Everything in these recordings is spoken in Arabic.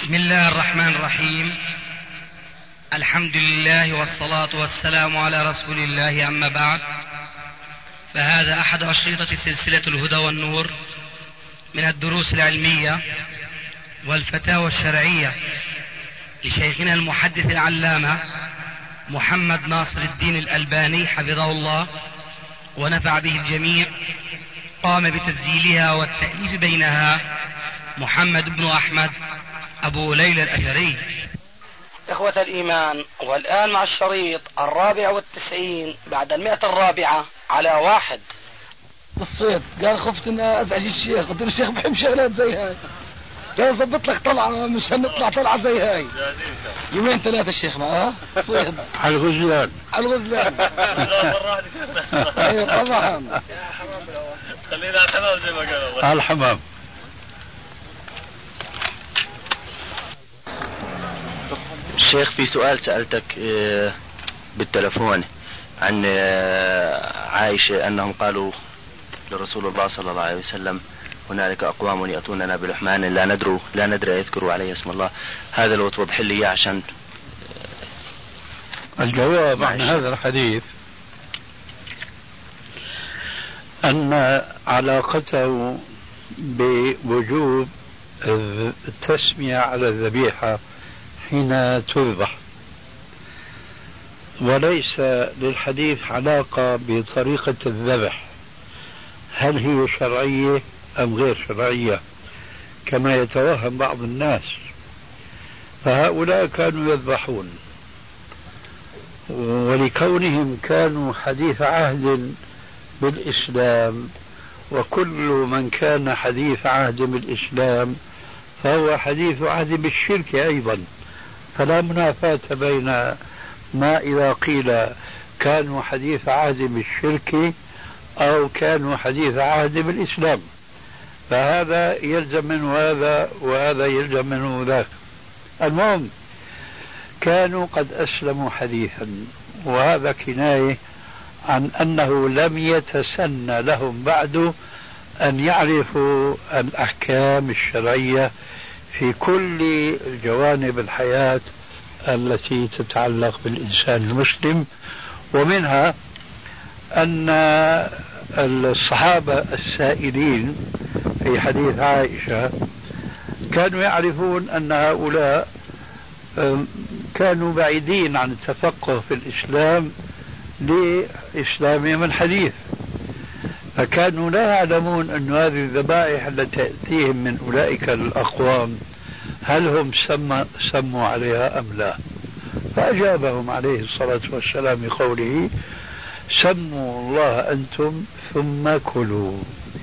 بسم الله الرحمن الرحيم. الحمد لله والصلاة والسلام على رسول الله، أما بعد، فهذا أحد أشرطة سلسلة الهدى والنور من الدروس العلمية والفتاوى الشرعية لشيخنا المحدث العلامة محمد ناصر الدين الألباني حفظه الله ونفع به الجميع. قام بتسجيلها والتأليف بينها محمد بن أحمد أبو ليلى الأثري. إخوة الإيمان، والآن مع الشريط 94 بعد 100 على 1. الصيد قال خفت ان ازعج الشيخ، قلت له الشيخ بحب شغلات زي هاي، قال ظبط لك طلعه مش هنطلع طلعه زي هاي. يومين 3 الشيخ معاه صيد على الغزلان ايوه طبعا. خلينا على الحمام زي ما قالوا. على الحمام. الشيخ، في سؤال سألتك بالتلفون عن عائشة أنهم قالوا لرسول الله صلى الله عليه وسلم: هنالك أقوام يأتوننا بلحمان لا ندري يذكروا عليه اسم الله. هذا لو توضح لي عشان الجواب عن هذا الحديث أن علاقته بوجوب التسمية على الذبيحة حين تذبح، وليس للحديث علاقة بطريقة الذبح، هل هي شرعية أم غير شرعية كما يتوهم بعض الناس. فهؤلاء كانوا يذبحون، ولكونهم كانوا حديث عهد بالإسلام، وكل من كان حديث عهد بالإسلام فهو حديث عهد بالشرك أيضا، فلا منافاة بين ما إذا قيل كانوا حديث عهد بالشرك أو كانوا حديث عهد بالإسلام، فهذا يلزم منه هذا وهذا يلزم منه ذاك. المهم كانوا قد أسلموا حديثا، وهذا كناية عن أنه لم يتسنى لهم بعد أن يعرفوا الأحكام الشرعية في كل جوانب الحياة التي تتعلق بالإنسان المسلم. ومنها أن الصحابة السائلين في حديث عائشة كانوا يعرفون أن هؤلاء كانوا بعيدين عن التفقه في الإسلام لإسلامهم الحديث، فكانوا لا يعلمون أن هذه الذبائح التي تأتيهم من أولئك الأقوام هل هم سموا عليها أم لا. فأجابهم عليه الصلاة والسلام بقوله: سموا الله أنتم ثم كلوا.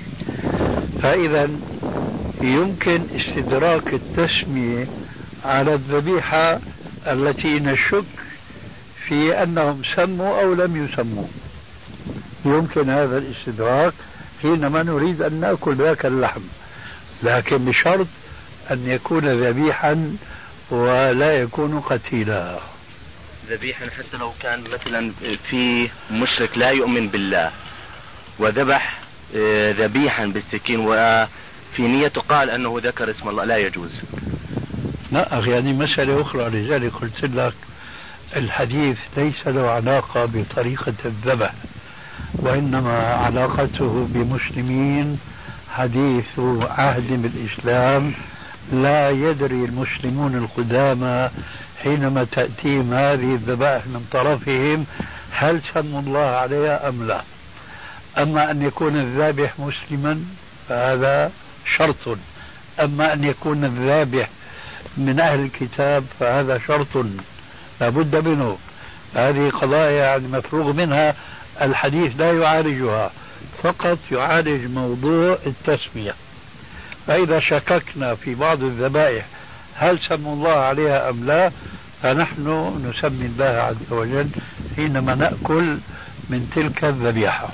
فإذا يمكن استدراك التسمية على الذبيحة التي نشك في أنهم سموا أو لم يسموا، يمكن هذا الاستدراك حينما نريد أن نأكل ذاك اللحم، لكن بشرط أن يكون ذبيحا ولا يكون قتيلا. ذبيحا حتى لو كان مثلا في مشرك لا يؤمن بالله وذبح ذبيحا بالسكين وفي نيته قال أنه ذكر اسم الله، لا يجوز. لا أخي، يعني مسألة أخرى، لذلك قلت لك الحديث ليس له علاقة بطريقة الذبح، وإنما علاقته بمسلمين حديث عهد بالإسلام، لا يدري المسلمون القدامى حينما تأتيهم هذه الذبائح من طرفهم هل سموا الله عليها أم لا. أما أن يكون الذابح مسلما فهذا شرط، أما أن يكون الذابح من أهل الكتاب فهذا شرط لا بد منه. هذه قضايا يعني مفروغ منها، الحديث لا يعالجها، فقط يعالج موضوع التسمية. فإذا شككنا في بعض الذبائح هل سموا الله عليها أم لا، فنحن نسمي الله عز وجل حينما نأكل من تلك الذبيحة.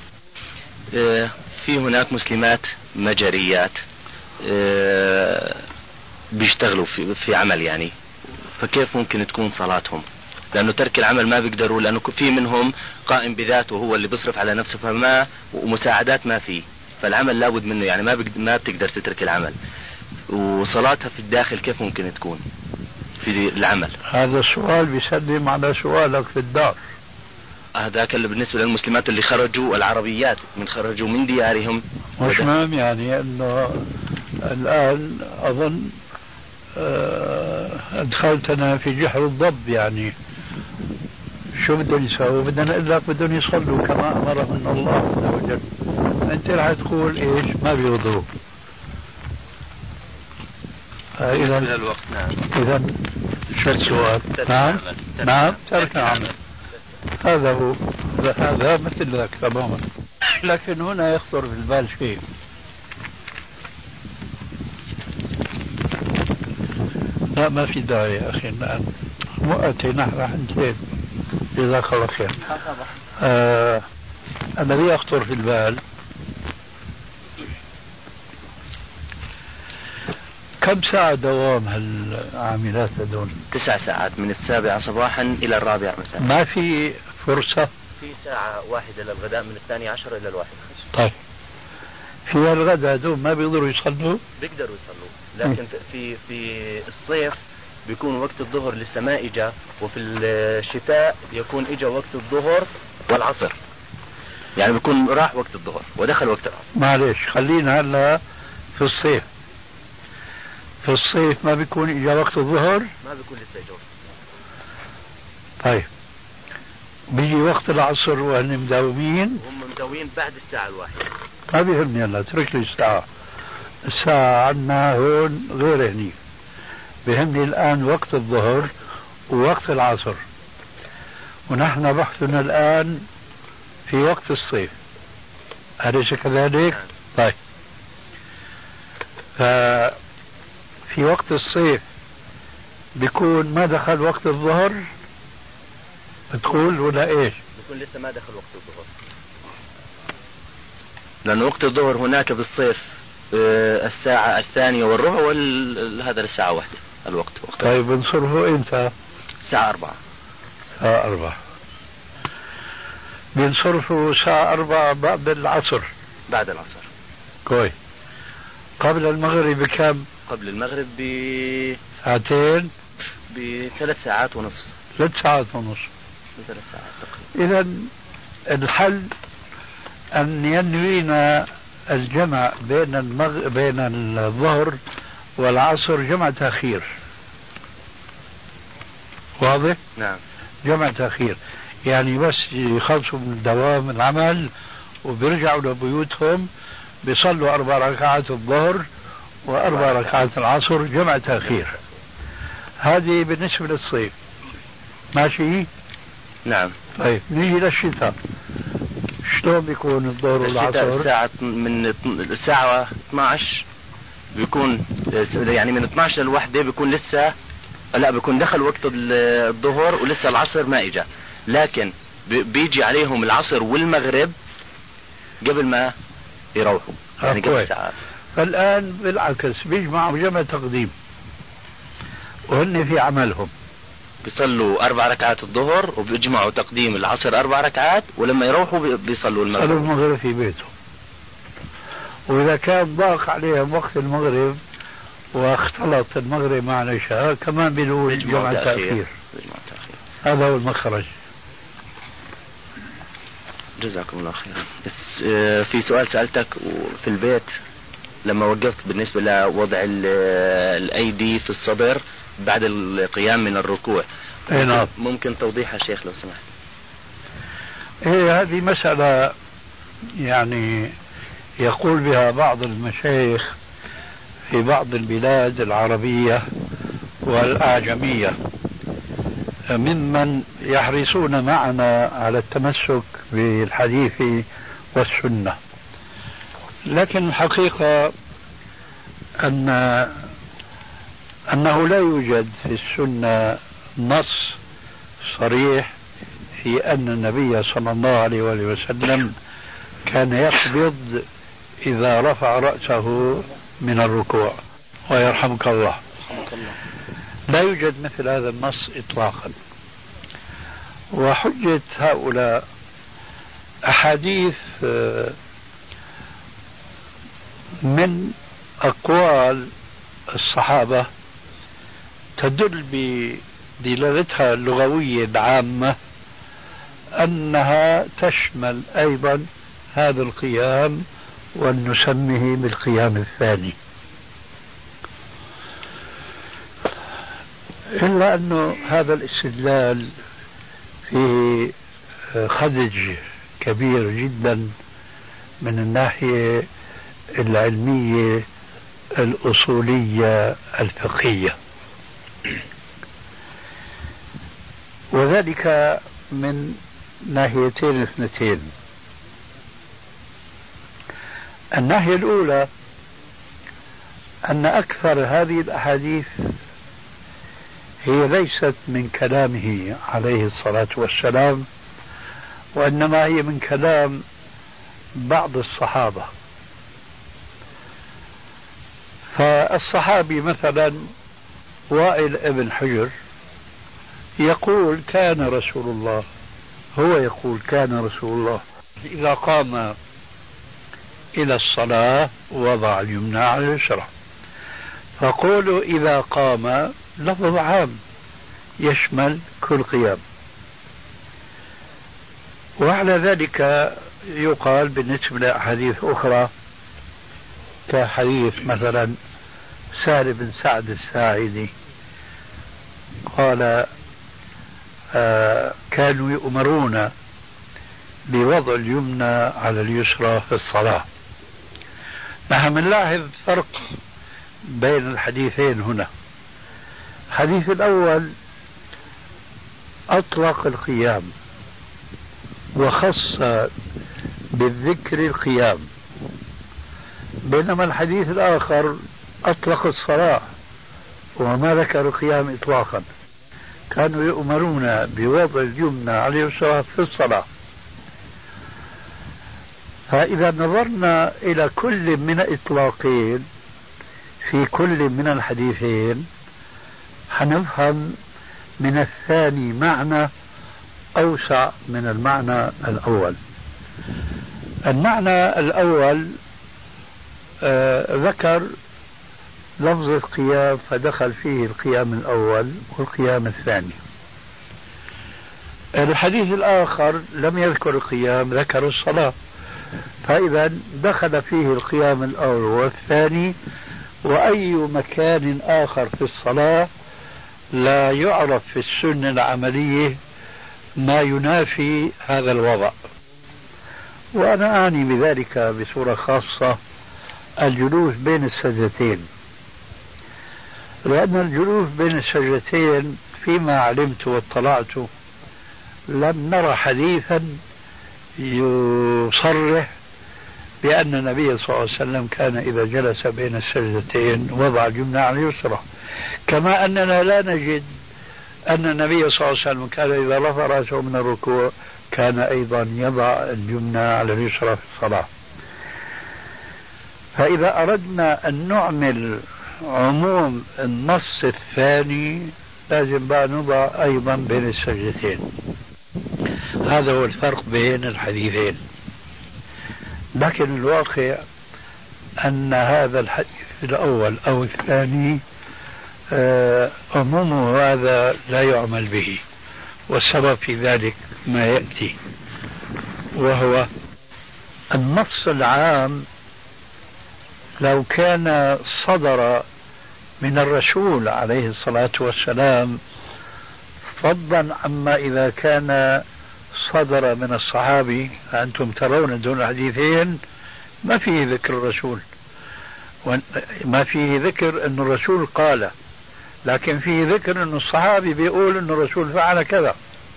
في هناك مسلمات مجريات بيشتغلوا في عمل يعني، فكيف ممكن تكون صلاتهم؟ لأنه ترك العمل ما بيقدروا، لأنه في منهم قائم بذاته هو اللي بيصرف على نفسه، فما ومساعدات ما فيه، فالعمل لابد منه يعني ما بتقدر تترك العمل. وصلاتها في الداخل كيف ممكن تكون في العمل؟ هذا السؤال بيسلم على سؤالك في الدار. هذاك اللي بالنسبة للمسلمات اللي خرجوا العربيات خرجوا من ديارهم. مش مهم يعني انه الان اظن ادخلتنا في جحر الضب. يعني شو بدهم يسووا؟ بدنا نقول لك بدهم يصلوا كما امرهم الله عز وجل. انت راح تقول ايش؟ ما بيوضوا. اذا الوقت. نعم. اذا شو السؤال؟ نعم ترك العمل. هذا هو. هذا مثل ذاك تماما. لكن هنا يخطر في البال شيء. لا ما في داعي يا اخي الان وقتي نحن راح ننتهي. جزاك الله خير. الذي يخطر في البال كم ساعة دوام هالعاملات هذول؟ 9 ساعات من 7 صباحا إلى 4 مساء. ما في فرصة؟ في ساعة واحدة للغداء من 12 إلى 1. طيب في الغداء هذول ما بيقدروا يصلوا؟ بيقدروا يصلوا، لكن في الصيف بيكون وقت الظهر لسه ما إجا، وفي الشتاء يكون إجا وقت الظهر والعصر، يعني بيكون راح وقت الظهر ودخل وقت العصر. معلش خلينا هلا في الصيف. في الصيف ما بيكون إجا وقت الظهر؟ ما بيكون لسه إجا. طيب بيجي وقت العصر وهن مداومين؟ هم مداومين بعد الساعة 1. ما بيهمني هلا، اترك لي الساعة عنا هون غير هني. بيهمني الآن وقت الظهر ووقت العصر، ونحن بحثنا الآن في وقت الصيف، أليس كذلك؟ طيب ففي وقت الصيف بيكون ما دخل وقت الظهر تقول ولا ايش؟ بيكون لسه ما دخل وقت الظهر، لأن وقت الظهر هناك بالصيف الساعة 2:15 هذا الساعة 1 الوقت. طيب بنصرفه امتى؟ الساعة 4. الساعة 4 بنصرفه الساعة 4 بعد العصر. بعد العصر. كويس. قبل المغرب بكم؟ قبل المغرب ساعتين؟ ب3 ساعات ونصف. 3 ساعات ونصف. 3 ساعات تقريبا. إذا الحل أن ينوينا الجمع بين الظهر والعصر جمع تأخير. واضح؟ نعم. جمع تأخير يعني بس يخلصوا من دوام العمل وبيرجعوا لبيوتهم بيصلوا 4 ركعات الظهر و4 ركعات العصر جمع تأخير. هذه بالنسبة للصيف. ماشي؟ نعم. طيب نيجي للشتاء. شلون بيكون الظهر والعصر؟ الساعة من الساعة 12 بيكون، يعني من 12 ل1 بيكون لسه، لا بيكون دخل وقت الظهر ولسه العصر ما اجا، لكن بيجي عليهم العصر والمغرب قبل ما يروحوا، يعني قبل ساعات. فالآن بالعكس بيجمعوا جمع تقديم وهن في عملهم بيصلوا 4 ركعات الظهر وبيجمعوا تقديم العصر 4 ركعات، ولما يروحوا بيصلوا المغرب. صلوا المغرب في بيتهم. وإذا كان ضاق عليهم وقت المغرب واختلط المغرب مع العشاء كمان بيقولوا جمع تأخير. هذا هو المخرج. جزاكم الله خيرا. بس في سؤال سألتك في البيت لما وقفت بالنسبة لوضع الأيدي في الصدر بعد القيام من الركوع. ممكن توضيحها شيخ لو سمحت؟ هذه مسألة يعني يقول بها بعض المشايخ في بعض البلاد العربية والأعجمية ممن يحرصون معنا على التمسك بالحديث والسنة، لكن الحقيقة أنه لا يوجد في السنة نص صريح في أن النبي صلى الله عليه وسلم كان يقبض إذا رفع رأسه من الركوع. ويرحمك الله. لا يوجد مثل هذا النص إطلاقا. وحجة هؤلاء أحاديث من أقوال الصحابة تدل بدلالتها اللغوية العامة أنها تشمل أيضا هذا القيام ونسميه بالقيام الثاني. إلا أنه هذا الاستدلال فيه خدج كبير جدا من الناحية العلمية الأصولية الفقهية، وذلك من ناحيتين اثنتين. الناحية الأولى أن أكثر هذه الأحاديث هي ليست من كلامه عليه الصلاة والسلام، وإنما هي من كلام بعض الصحابة. فالصحابي مثلا وائل ابن حجر يقول كان رسول الله، هو يقول كان رسول الله إذا قام إلى الصلاة وضع اليمنى على اليسرى. فقولوا إذا قام لفظ عام يشمل كل قيام. وعلى ذلك يقال بالنسبة لأحاديث أخرى كحديث مثلا سهل بن سعد الساعدي قال كانوا يؤمرون بوضع اليمنى على اليسرى في الصلاة. نحن نلاحظ فرق بين الحديثين هنا. الحديث الأول أطلق القيام وخص بالذكر القيام، بينما الحديث الآخر أطلق الصلاة وما ذكر القيام إطلاقا. كانوا يؤمرون بوضع اليمنى على اليسرى في الصلاة. فإذا نظرنا إلى كل من الإطلاقين في كل من الحديثين حنفهم من الثاني معنى أوسع من المعنى الأول. المعنى الأول ذكر لفظ القيام فدخل فيه القيام الأول والقيام الثاني. الحديث الآخر لم يذكر القيام، ذكر الصلاة، فإذا دخل فيه القيام الأول والثاني. وأي مكان آخر في الصلاة لا يعرف في السنة العملية ما ينافي هذا الوضع. وأنا أعني بذلك بصورة خاصة الجلوس بين السجدتين، لأن الجلوس بين السجدتين فيما علمت واطلعت لم نرى حديثا يصرح بأن النبي صلى الله عليه وسلم كان إذا جلس بين السجدتين وضع اليمنى على اليسرى، كما أننا لا نجد أن النبي صلى الله عليه وسلم كان إذا رفع رأسه من الركوع كان أيضا يضع اليمنى على اليسرى في الصلاة. فإذا أردنا أن نعمل عموم النص الثاني لازم بقى نضع أيضا بين السجدتين. هذا هو الفرق بين الحديثين. لكن الواقع أن هذا الحديث الأول أو الثاني عمومه هذا لا يعمل به، والسبب في ذلك ما يأتي، وهو النص العام لو كان صدر من الرسول عليه الصلاة والسلام فضلا عما إذا كان صدر من الصحابي. أنتم ترون دون الحديثين ما فيه ذكر الرسول، ما فيه ذكر أن الرسول قال، لكن فيه ذكر أن الصحابي بيقول أن الرسول فعل كذا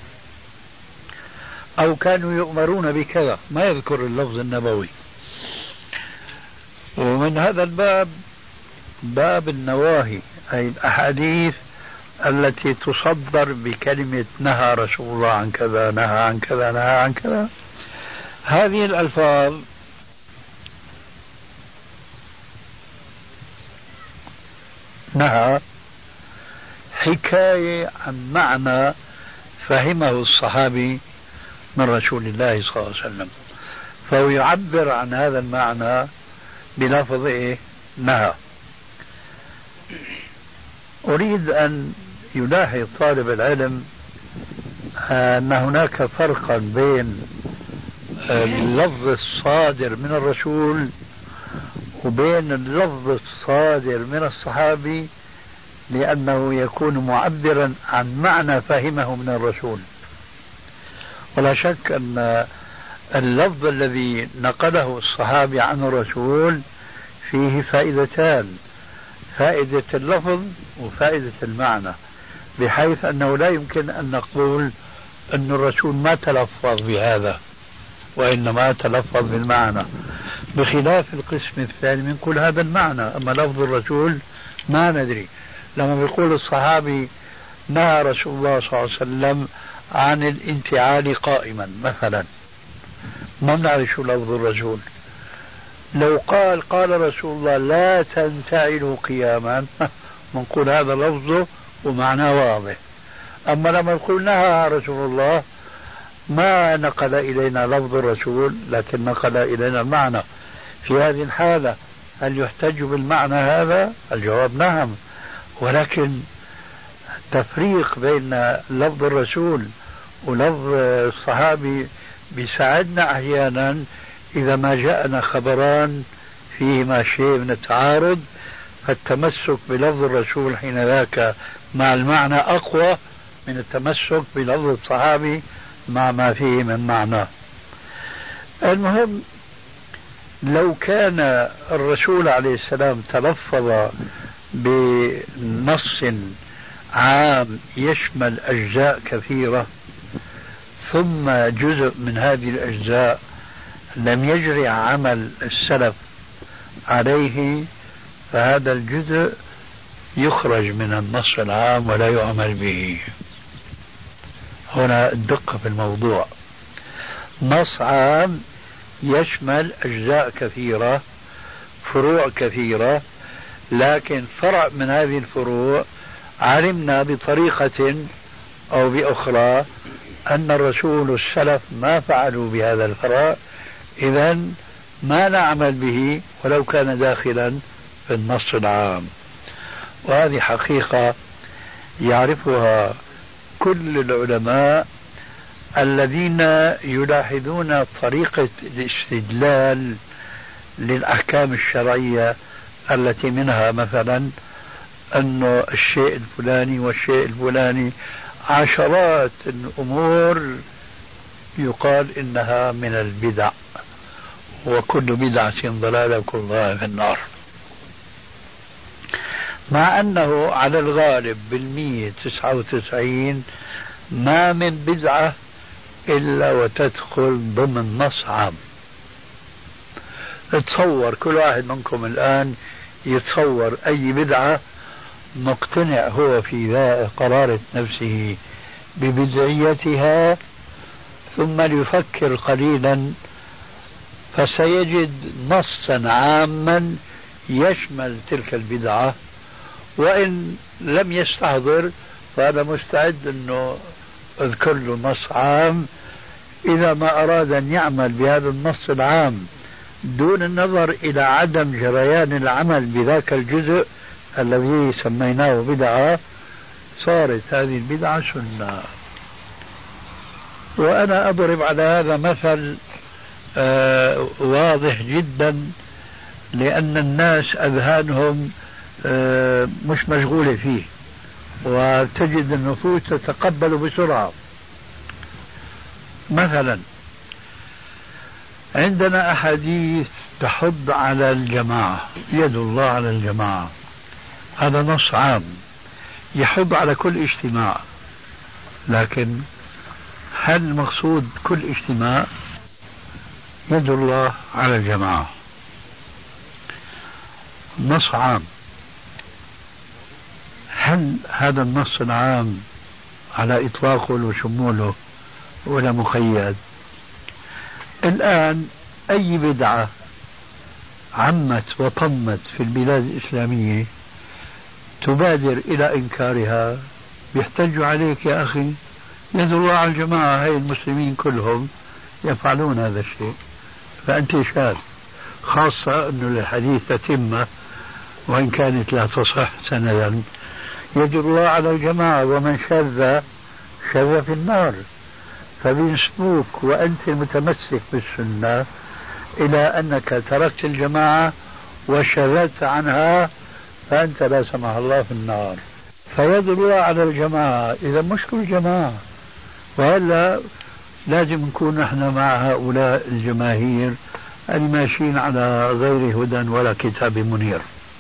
أو كانوا يؤمرون بكذا، ما يذكر اللفظ النبوي. ومن هذا الباب باب النواهي، أي الأحاديث التي تصدر بكلمة نهى رسول الله عن كذا، نهى عن كذا، نهى عن كذا. هذه الألفاظ نهى حكاية عن معنى فهمه الصحابي من رسول الله صلى الله عليه وسلم، فهو يعبر عن هذا المعنى بلفظ نهى. أريد أن يلاحظ طالب العلم أن هناك فرقا بين اللفظ الصادر من الرسول وبين اللفظ الصادر من الصحابي، لأنه يكون معبرا عن معنى فهمه من الرسول. ولا شك أن اللفظ الذي نقله الصحابي عن الرسول فيه فائدتان: فائدة اللفظ وفائدة المعنى، بحيث أنه لا يمكن أن نقول أن الرسول ما تلفظ بهذا وإنما تلفظ بالمعنى، بخلاف القسم الثاني من كل هذا المعنى. أما لفظ الرسول ما ندري. لما يقول الصحابي نهى رسول الله صلى الله عليه وسلم عن الانتعال قائما مثلا، ما بنعرف شو لفظ الرسول. لو قال رسول الله لا تنتعلوا قياما، بنقول هذا لفظه ومعناه واضح. أما لما يقول نهى رسول الله، ما نقل إلينا لفظ الرسول لكن نقل إلينا المعنى. في هذه الحالة هل يحتج بالمعنى هذا؟ الجواب نعم، ولكن التفريق بين لفظ الرسول ولفظ الصحابي بيساعدنا أحيانا إذا ما جاءنا خبران فيهما شيء من التعارض، فالتمسك بلفظ الرسول حين ذاك مع المعنى أقوى من التمسك بلفظ الصحابي مع ما فيه من معنى. المهم، لو كان الرسول عليه السلام تلفظ بنص عام يشمل أجزاء كثيرة، ثم جزء من هذه الأجزاء لم يجري عمل السلف عليه، فهذا الجزء يخرج من النص العام ولا يعمل به. هنا الدقة في الموضوع. نص عام يشمل أجزاء كثيرة، فروع كثيرة، لكن فرع من هذه الفروع علمنا بطريقة أو بأخرى أن الرسول والسلف ما فعلوا بهذا الفرع، إذن ما نعمل به ولو كان داخلا في النص العام. وهذه حقيقة يعرفها كل العلماء الذين يلاحظون طريقة الاستدلال للأحكام الشرعية، التي منها مثلا أن الشيء الفلاني والشيء الفلاني عشرات الأمور يقال إنها من البدع، وكل بدعة ضلالة وكل ضلالة في النار، مع أنه على الغالب 99 ما من بدعة إلا وتدخل ضمن نص عام. تصور كل واحد منكم الآن يتصور أي بدعة مقتنع هو في قرارة نفسه ببدعيتها، ثم يفكر قليلا فسيجد نصا عاما يشمل تلك البدعة، وإن لم يستحضر فأنا مستعد أنه أذكر له نص عام إذا ما أراد أن يعمل بهذا النص العام دون النظر إلى عدم جريان العمل بذاك الجزء الذي سميناه بدعة، صارت هذه البدعة سنة. وأنا أضرب على هذا مثل واضح جدا، لأن الناس أذهانهم مش مشغولة فيه، وتجد النفوس تتقبل بسرعة. مثلا عندنا أحاديث تحض على الجماعة، يد الله على الجماعة، هذا نص عام يحض على كل اجتماع، لكن هل المقصود كل اجتماع؟ يد الله على الجماعة نص عام. هل هذا النص العام على إطلاقه وشموله ولا مقيد؟ الآن أي بدعة عمت وطمت في البلاد الإسلامية تبادر إلى إنكارها، يحتج عليك يا أخي يد الله على الجماعة، هاي المسلمين كلهم يفعلون هذا الشيء، فأنت شاذ، خاصة أنه الحديث تتمة وإن كانت لا تصح سندا، يد الله على الجماعة، ومن شذ شذ في النار. فبينسبوك وأنت متمسك بالسنة إلى أنك تركت الجماعة وشذت عنها، فأنت لا سمح الله في النار. فيد الله على الجماعة، إذا مش كل جماعة. وهلا لازم نكون نحن مع هؤلاء الجماهير الماشيين على غير هدى ولا كتاب منير.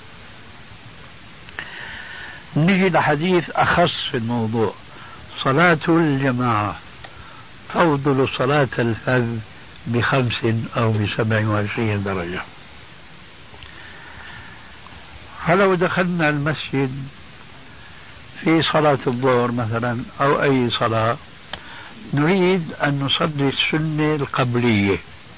نجي لحديث أخص في الموضوع. صلاة الجماعة تفضل صلاة الفذ ب5 أو ب27 درجة. فلو دخلنا المسجد في صلاة الظهر مثلا أو أي صلاة، نريد أن نصلي السنة القبلية،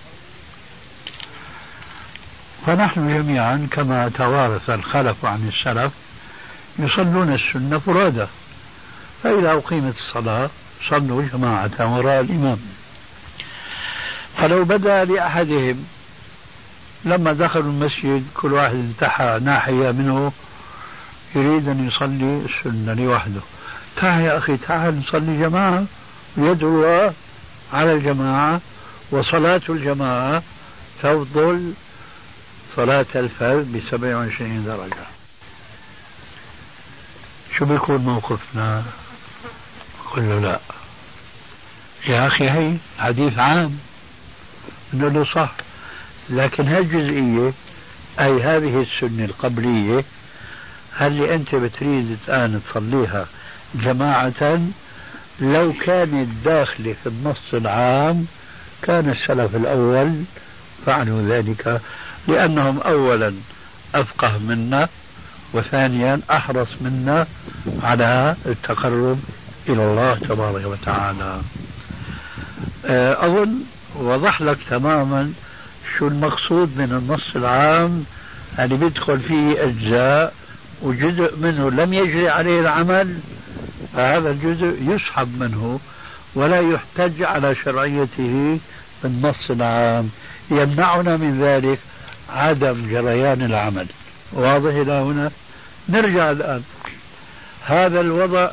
فنحن جميعا كما توارث الخلف عن السلف يصلون السنة فرادى، فإذا أقيمت الصلاة صلوا جماعة وراء الإمام. فلو بدأ لأحدهم لما دخلوا المسجد كل واحد انتحى ناحية منه يريد أن يصلي السنة لوحده، تعال يا أخي تعال نصلي جماعة، يدعو الله على الجماعة، وصلاة الجماعة تفضل صلاة الفرد ب27 درجة. شو بيكون موقفنا؟ قل له لا يا أخي، هي حديث عام، نقول له صح، لكن هالجزئية أي هذه السنة القبلية هل أنت بتريد الآن تصليها جماعة، لو كانت داخلة في النص العام كان السلف الأول فعلوا ذلك، لأنهم أولا أفقه منا، وثانيا أحرص منا على التقرب إلى الله تبارك وتعالى. أظن وضح لك تماما شو المقصود من النص العام، اللي بيدخل فيه أجزاء وجزء منه لم يجري عليه العمل، فهذا الجزء يسحب منه ولا يحتج على شرعيته بالنص العام، يمنعنا من ذلك عدم جريان العمل. واضح إلى هنا؟ نرجع الآن. هذا الوضع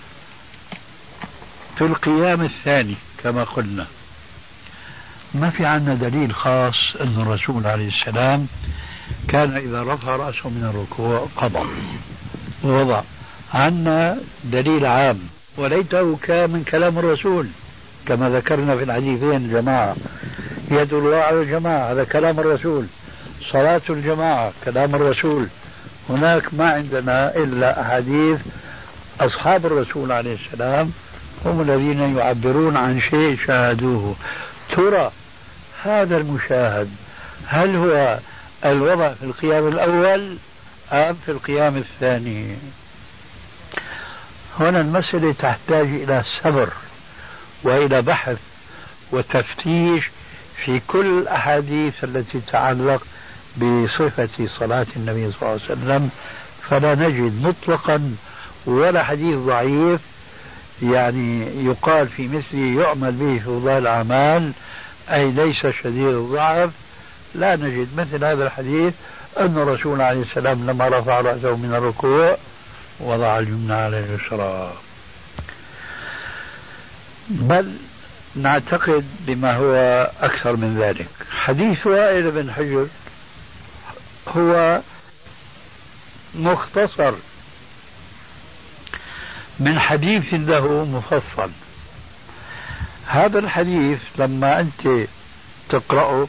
في القيام الثاني كما قلنا، ما في عنا دليل خاص أن الرسول عليه السلام كان إذا رفع رأسه من الركوع قضى ووضع. عنا دليل عام وليته كان من كلام الرسول كما ذكرنا في الحديثين الجماعة، يد الله على الجماعة هذا كلام الرسول، صلاة الجماعة كلام الرسول. هناك ما عندنا إلا أحاديث أصحاب الرسول عليه السلام هم الذين يعبرون عن شيء شاهدوه. ترى هذا المشاهد هل هو الوضع في القيام الأول أم في القيام الثاني؟ هنا المسألة تحتاج إلى صبر وإلى بحث وتفتيش في كل الأحاديث التي تتعلق بصفة صلاة النبي صلى الله عليه وسلم، فلا نجد مطلقا ولا حديث ضعيف يعني يقال في مثله يعمل به في فضائل الأعمال أي ليس شديد الضعف. لا نجد مثل هذا الحديث أن الرسول عليه السلام لما رفع رأسه من الركوع وضع اليمنى على اليسرى، بل نعتقد بما هو أكثر من ذلك. حديث وائل بن حجر هو مختصر من حديث له مفصل. هذا الحديث لما أنت تقرأه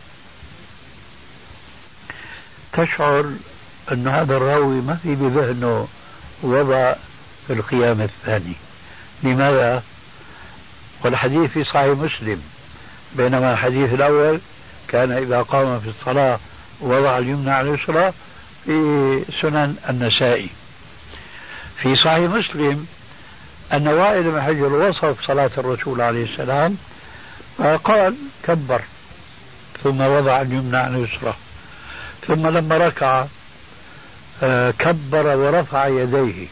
تشعر أن هذا الراوي ما في بذهنه وضع في القيام الثاني. لماذا؟ والحديث في صحيح مسلم، بينما الحديث الأول كان إذا قام في الصلاة وضع اليمنى على اليسرى في سنن النسائي. في صحيح مسلم أن وائل بن حجر وصف صلاة الرسول عليه السلام قال كبر ثم وضع اليمنى على اليسرى، ثم لما ركع كبر ورفع يديه،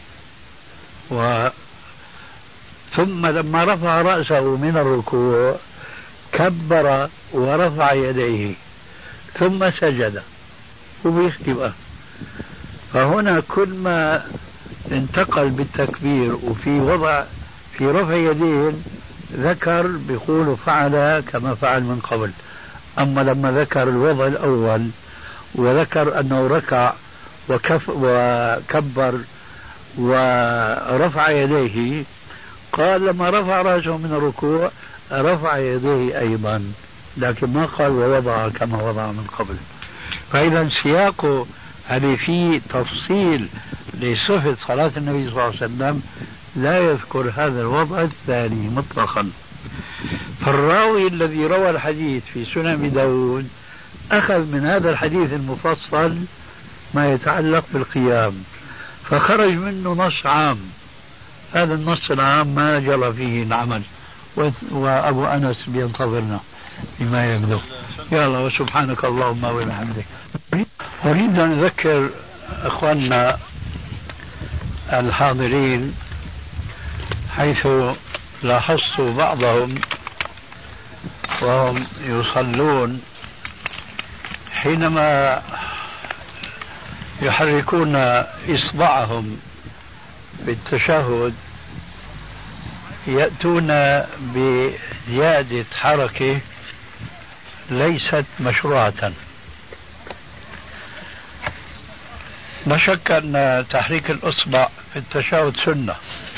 ثم لما رفع رأسه من الركوع كبر ورفع يديه ثم سجد وبيختبأ. فهنا كل ما انتقل بالتكبير وفي وضع في رفع يدين ذكر بيقول فعل كما فعل من قبل. أما لما ذكر الوضع الأول وذكر أنه ركع وكبر ورفع يديه، قال لما رفع رأسه من الركوع رفع يديه أيضا، لكن ما قال ووضع كما وضع من قبل. فإذا سياقه هذه فيه تفصيل لصفة صلاة النبي صلى الله عليه وسلم، لا يذكر هذا الوضع الثاني مطلقا. فالراوي الذي روى الحديث في سنن أبي داود أخذ من هذا الحديث المفصل ما يتعلق بالقيام، فخرج منه نص عام. هذا النص العام ما جرى فيه العمل، وأبو أنس بينتظرنا بما يبدو. يا الله، وسبحانك اللهم وبحمدك. أريد أن أذكر أخواننا الحاضرين، حيث لاحظت بعضهم وهم يصلون حينما يحركون إصبعهم بالتشهد يأتون بزيادة حركة ليست مشروعة. لا شك أن تحريك الإصبع في التشهد سنة،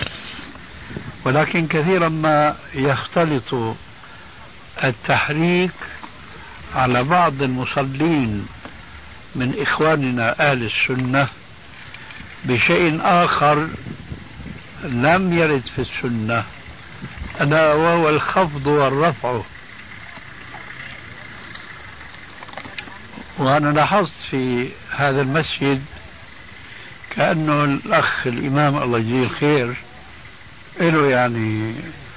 ولكن كثيرا ما يختلط التحريك على بعض المصلين من إخواننا أهل السنة بشيء آخر لم يرد في السنة، ألا وهو الخفض والرفع. وأنا لاحظت في هذا المسجد كأنه الأخ الإمام الله يجزيه الخير له يعني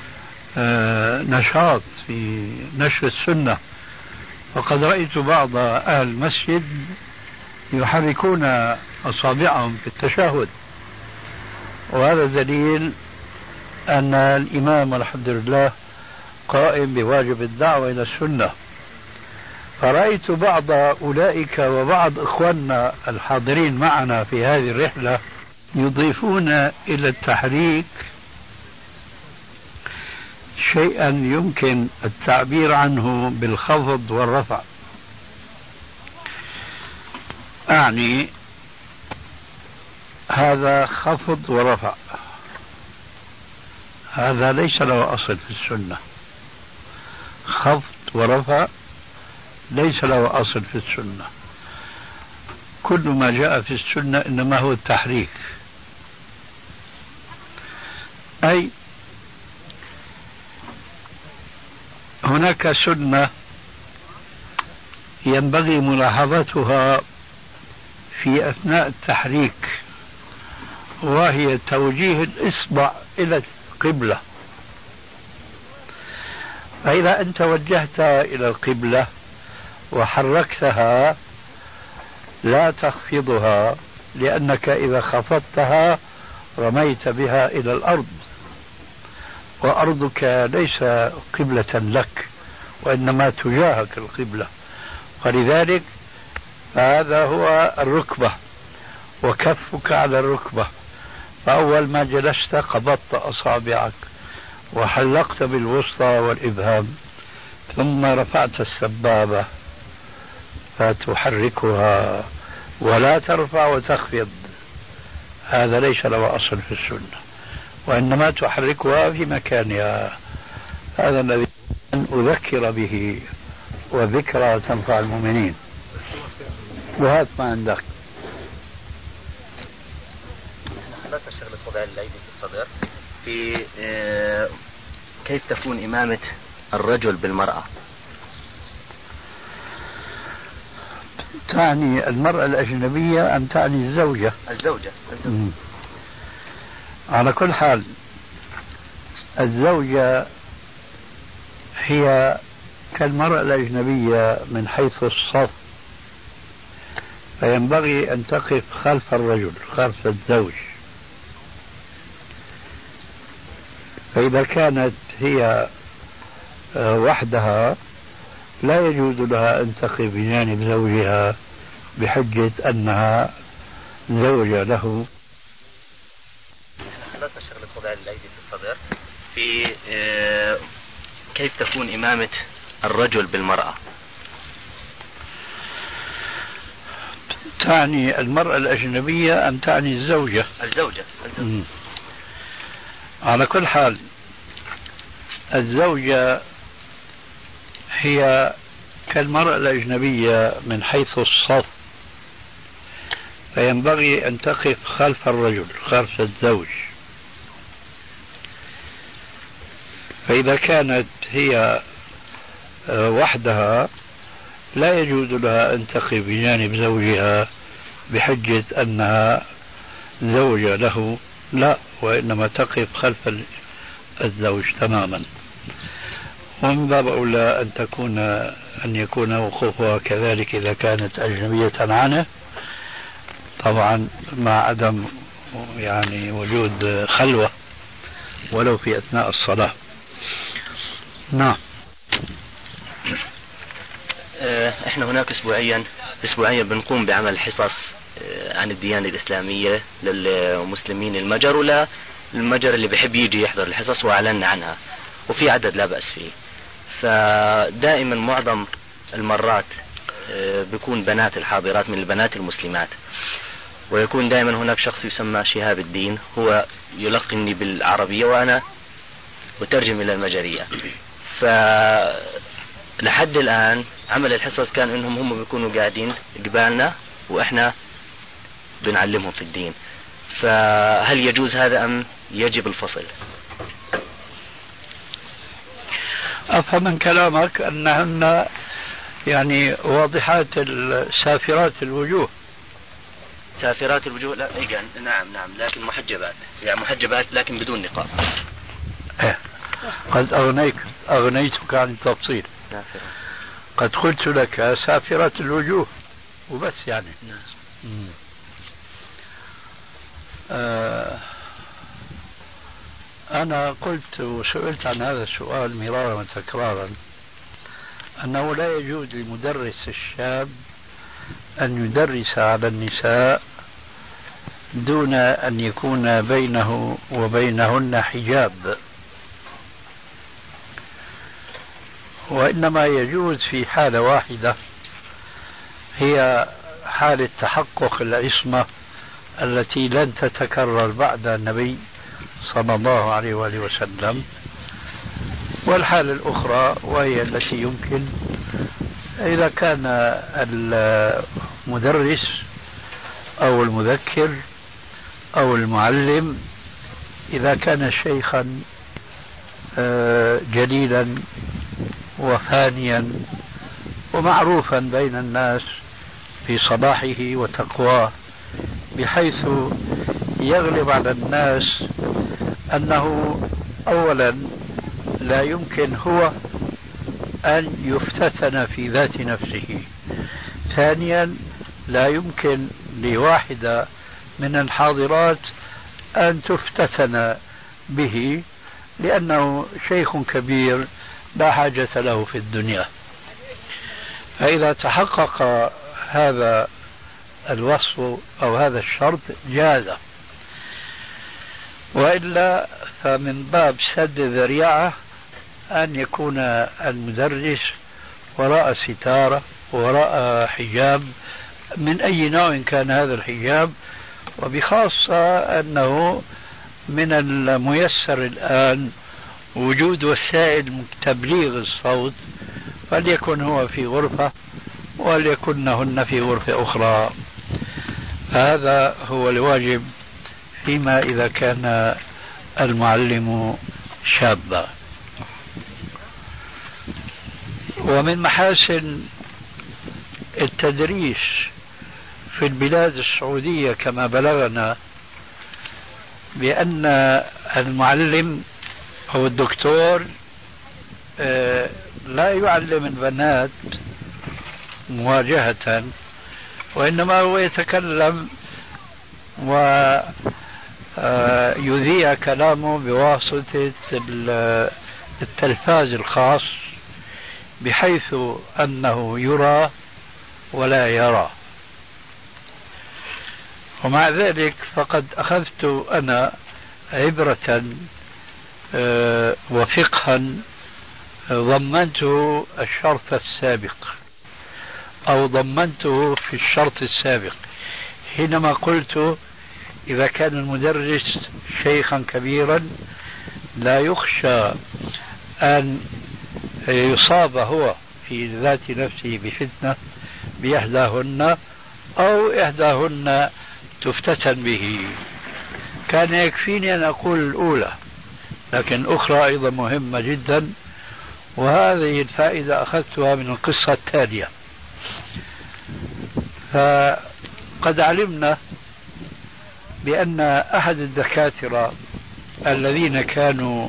نشاط في نشر السنة، وقد رأيت بعض أهل المسجد يحركون أصابعهم في التشهد، وهذا دليل أن الإمام والحمد لله قائم بواجب الدعوة إلى السنة. فرأيت بعض أولئك وبعض إخواننا الحاضرين معنا في هذه الرحلة يضيفون إلى التحريك شيئا يمكن التعبير عنه بالخفض والرفع. أعني هذا خفض ورفع، هذا ليس له أصل في السنة. خفض ورفع ليس له أصل في السنة. كل ما جاء في السنة إنما هو التحريك، أي هناك سنة ينبغي ملاحظتها في أثناء التحريك، وهي توجيه الإصبع إلى القبلة. فإذا أنت وجهتها إلى القبلة وحركتها لا تخفضها، لأنك إذا خفضتها رميت بها إلى الأرض، وأرضك ليس قبلة لك وإنما تجاهك القبلة. ولذلك فهذا هو الركبة، وكفك على الركبة. فأول ما جلست قبضت أصابعك وحلقت بالوسطى والإبهام، ثم رفعت السبابة فتحركها ولا ترفع وتخفض. هذا ليس له أصل في السنة، وإنما تحركها في مكانها. هذا الذي أذكر به، وذكرى تنفع المؤمنين. وهات ما عندك. حضرتك شغلة وضع الأيدي في الصدر، في كيف تكون إمامة الرجل بالمرأة؟ تعني المرأة الأجنبية أم تعني الزوجة؟ الزوجة. على كل حال الزوجة هي كالمرأة الأجنبية من حيث الصف، فينبغي أن تقف خلف الرجل، خلف الزوج. فإذا كانت هي وحدها لا يجوز لها أن تقف بجانب زوجها بحجة أنها زوجة له. الأيدي في الصدر في كيف تكون إمامة الرجل بالمرأة؟ تعني المرأة الأجنبية أم تعني الزوجة؟ الزوجة. على كل حال الزوجة هي كالمرأة الأجنبية من حيث الصف، فينبغي أن تقف خلف الرجل، خلف الزوج. فإذا كانت هي وحدها لا يجوز لها أن تقف بجانب زوجها بحجة أنها زوجة له، لا، وإنما تقف خلف الزوج تماما. ومن باب أولى أن يكون وقوفها كذلك إذا كانت أجنبية عنه، طبعا مع عدم يعني وجود خلوة ولو في أثناء الصلاة. نعم. احنا هناك اسبوعيا بنقوم بعمل حصص عن الديانة الإسلامية للمسلمين المجر ولا المجر اللي بيحب يجي يحضر الحصص، وأعلنا عنها وفي عدد لا بأس فيه. فدائما معظم المرات بيكون بنات الحاضرات من البنات المسلمات، ويكون دائما هناك شخص يسمى شهاب الدين، هو يلقني بالعربية وأنا أترجم إلى المجرية. فلحد الآن عمل الحصص كان إنهم هم بيكونوا قاعدين قبالنا وإحنا بنعلمهم في الدين. فهل يجوز هذا أم يجب الفصل؟ أفهم من كلامك أنهن يعني واضحات سافرات الوجوه. سافرات الوجوه، لا نعم لكن محجبات، يعني محجبات لكن بدون نقاب. قد أغنيتك عن التفصيل. قد قلت لك سافرات الوجوه وبس يعني. أنا قلت وسئلت عن هذا السؤال مرارا وتكرارا أنه لا يجوز للمدرس الشاب أن يدرس على النساء دون أن يكون بينه وبينهن حجاب، وإنما يجوز في حالة واحدة، هي حالة تحقق العصمة التي لن تتكرر بعد النبي صلى الله عليه وآله وسلم. والحالة الأخرى وهي التي يمكن إذا كان المدرس أو المذكر أو المعلم إذا كان شيخا جليلا وفانيا ومعروفا بين الناس في صلاحه وتقواه، بحيث يغلب على الناس أنه أولا لا يمكن هو أن يفتتن في ذات نفسه، ثانيا لا يمكن لواحدة من الحاضرات أن تفتتن به لأنه شيخ كبير لا حاجة له في الدنيا. فإذا تحقق هذا الوصف أو هذا الشرط جاز، وإلا فمن باب سد الذريعة أن يكون المدرس وراء ستارة وراء حجاب من أي نوع كان هذا الحجاب، وبخاصة أنه من الميسر الآن وجود وسائل تبليغ الصوت، فليكن هو في غرفة وليكنهن في غرفة أخرى. هذا هو الواجب فيما إذا كان المعلم شابا. ومن محاسن التدريس في البلاد السعودية كما بلغنا بأن المعلم أو الدكتور لا يعلم البنات مواجهة، وإنما هو يتكلم ويذيع كلامه بواسطة التلفاز الخاص بحيث أنه يرى ولا يرى. ومع ذلك فقد أخذت أنا عبرة وفقها ضمنته الشرط السابق أو ضمنته في الشرط السابق حينما قلت إذا كان المدرس شيخا كبيرا لا يخشى أن يصاب هو في ذات نفسه بفتنة بإحداهن أو إحداهن تفتتن به. كان يكفيني أن أقول الأولى، لكن أخرى أيضا مهمة جدا، وهذه الفائدة أخذتها من القصة التالية. فقد علمنا بأن أحد الدكاترة الذين كانوا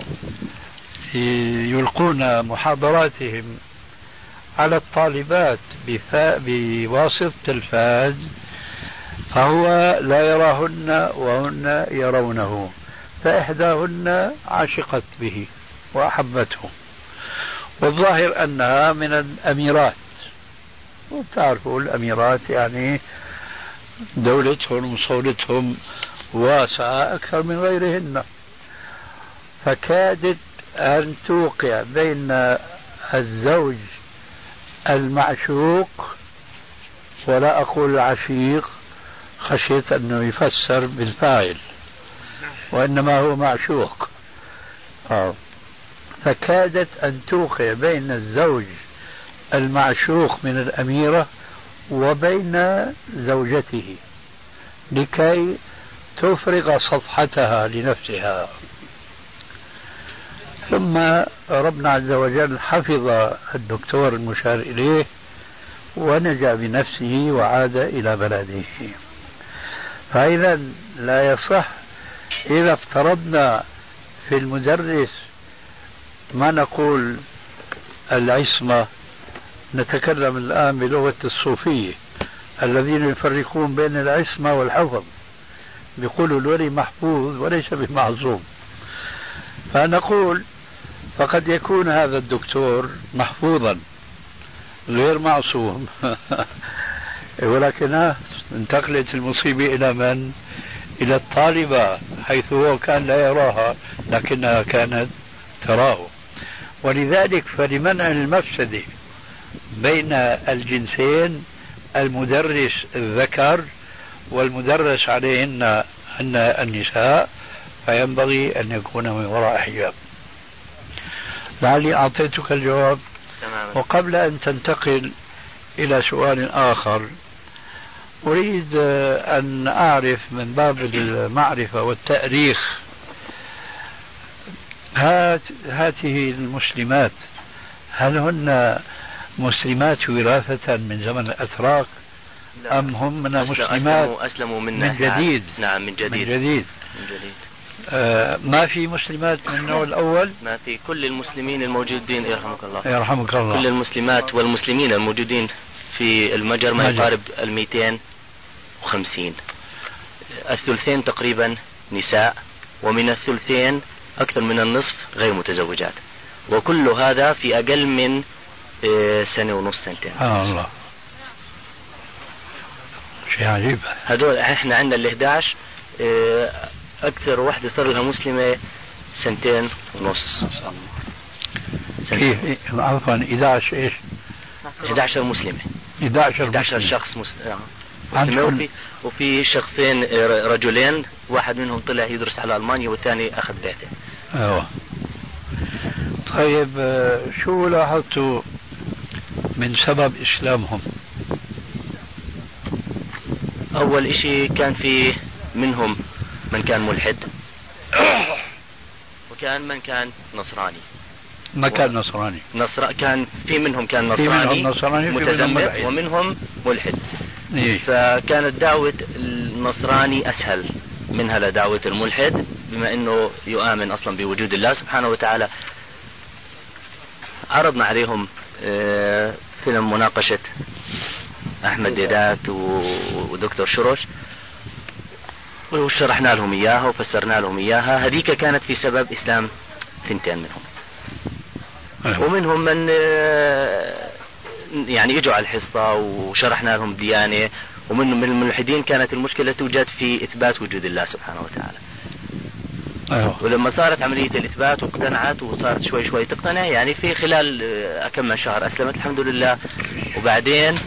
يلقون محاضراتهم على الطالبات بواسطة التلفاز فهو لا يراهن وهن يرونه، فإحداهن عشقت به وأحبته، والظاهر أنها من الأميرات، وتعرفوا الأميرات يعني دولتهم وصولتهم واسعة أكثر من غيرهن، فكادت أن توقع بين الزوج المعشوق، ولا أقول العشيق خشيت أنه يفسر بالفاعل، وإنما هو معشوق، فكادت أن توقع بين الزوج المعشوق من الأميرة وبين زوجته لكي تفرغ صفحتها لنفسها. ثم ربنا عز وجل حفظ الدكتور المشار إليه ونجا بنفسه وعاد إلى بلده. فإذا لا يصح إذا افترضنا في المدرس ما نقول العصمة، نتكلم الآن بلغة الصوفية الذين يفرقون بين العصمة والحفظ، بيقولوا الولي محفوظ وليس بمعصوم، فنقول فقد يكون هذا الدكتور محفوظا غير معصوم ولكن انتقلت المصيبة إلى من؟ إلى الطالبة، حيث هو كان لا يراها لكنها كانت تراه. ولذلك فلمنع المفسدة بين الجنسين المدرس الذكر والمدرس عليهن النساء فينبغي أن يكون من وراء حجاب. لعلي أعطيتك الجواب. وقبل أن تنتقل إلى سؤال آخر أريد أن أعرف من باب المعرفة والتأريخ، هذه المسلمات هل هن مسلمات وراثة من زمن الأتراك أم هم من المسلمات أسلموا من جديد؟ نعم من جديد. ما في مسلمات من النوع الأول؟ ما في. كل المسلمين الموجودين يرحمك الله كل المسلمات والمسلمين الموجودين في المجر ما يقارب 250. الثلثين تقريبا نساء، ومن الثلثين أكثر من النصف غير متزوجات، وكل هذا في أقل من سنة ونص سنتين. الله، شيء عجيب. هذول احنا عندنا ال11 أكثر واحدة صار لها مسلمة 2.5 سنة. عفوا 11 إيش؟ 11 مسلمة. 11 شخص مسلم. وفي شخصين رجلين، واحد منهم طلع يدرس على ألمانيا والثاني أخذ بعثة. أيوة. طيب شو لاحظتوا من سبب إسلامهم؟ أول إشي كان في منهم من كان ملحد وكان من كان نصراني. كان في منهم كان نصراني متزمت ومنهم ملحد. فكانت دعوة النصراني أسهل منها لدعوة الملحد، بما أنه يؤمن أصلا بوجود الله سبحانه وتعالى. عرضنا عليهم فيلم مناقشة أحمد ديدات ودكتور شروش، وشرحنا لهم إياها وفسرنا لهم إياها. هذيك كانت في سبب إسلام 2 منهم. ومنهم من يعني اجوا على الحصة وشرحنا لهم ديانة. ومن الملحدين كانت المشكلة توجد في إثبات وجود الله سبحانه وتعالى. ولما صارت عملية الإثبات واقتنعت وصارت شوي شوي تقتنع، يعني في خلال كم من شهر أسلمت الحمد لله. وبعدين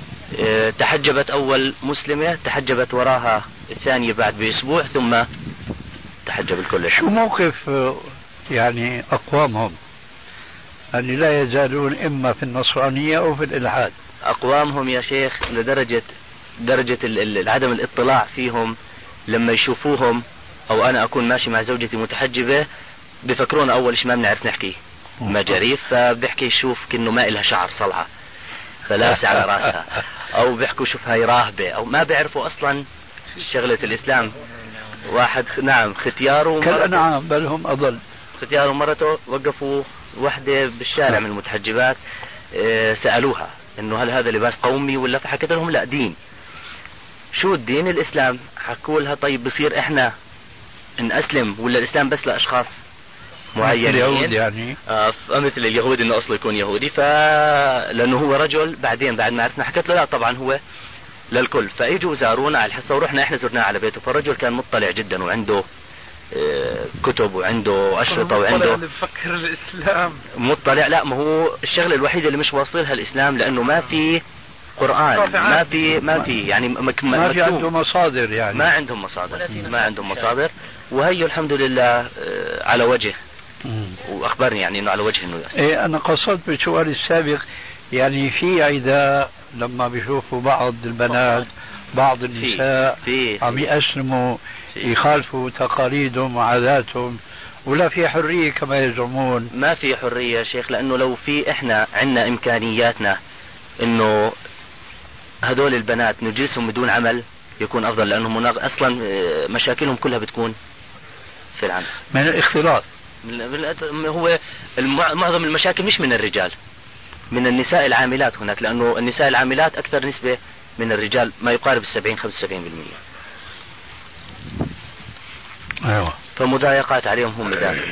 تحجبت أول مسلمة، تحجبت وراها الثانية بعد بأسبوع، ثم تحجب الكل. شو موقف يعني أقوامهم اللي لا يزالون إما في النصرانية أو في الإلحاد؟ أقوامهم يا شيخ لدرجة عدم الاطلاع فيهم، لما يشوفوهم أو أنا أكون ماشي مع زوجتي متحجبة بفكرون أول شيء ما بنعرف نحكي مجاريف، فبحكي شوف كأنه ما إلها شعر صلعة فلابسة على راسها، أو بيحكوا شوف هاي راهبة، أو ما بيعرفوا أصلا شغلة الإسلام. واحد نعم ختياره كالأنعام بل هم أضل. ختياره ومرته وقفوا وحدة بالشارع من المتحجبات، سألوها إنه هل هذا لباس قومي ولا، فحكت لهم لا دين. شو الدين؟ الإسلام. حكوا لها طيب بصير إحنا نأسلم ولا الإسلام بس لأشخاص معينين؟ اليهود يعني مثل اليهود إنه أصله يكون يهودي، لأنه هو رجل. بعدين بعد ما عرفنا حكت له لا طبعا هو للكل. فاجوا زارونا على الحصة ورحنا احنا زرناه على بيته، فالرجل كان مطلع جدا وعنده كتب وعنده أشرطة وعنده بفكر الإسلام مطلع. لا ما هو الشغلة الوحيدة اللي مش واصلها الإسلام لأنه ما في قرآن، ما في يعني ما في عندهم مصادر، يعني ما عندهم مصادر. وهي الحمد لله على وجه، وأخبرني يعني إنه على وجه إنه يأسلم. إيه أنا قصدت بالسؤال السابق يعني في عداء لما بيشوفوا بعض البنات بعض النساء عم يأسلموا يخالفوا تقاليدهم وعاداتهم، ولا في حرية كما يزعمون؟ ما في حرية يا شيخ، لأنه لو في إحنا عندنا إمكانياتنا إنه هذول البنات نجلسهم بدون عمل يكون أفضل، لأنهم أصلا مشاكلهم كلها بتكون في العمل من الاختلاط. هو معظم المشاكل مش من الرجال، من النساء العاملات هناك، لأنه النساء العاملات أكثر نسبة من الرجال، ما يقارب 70-75%. أيوة. فمضايقات عليهم هم ذلك.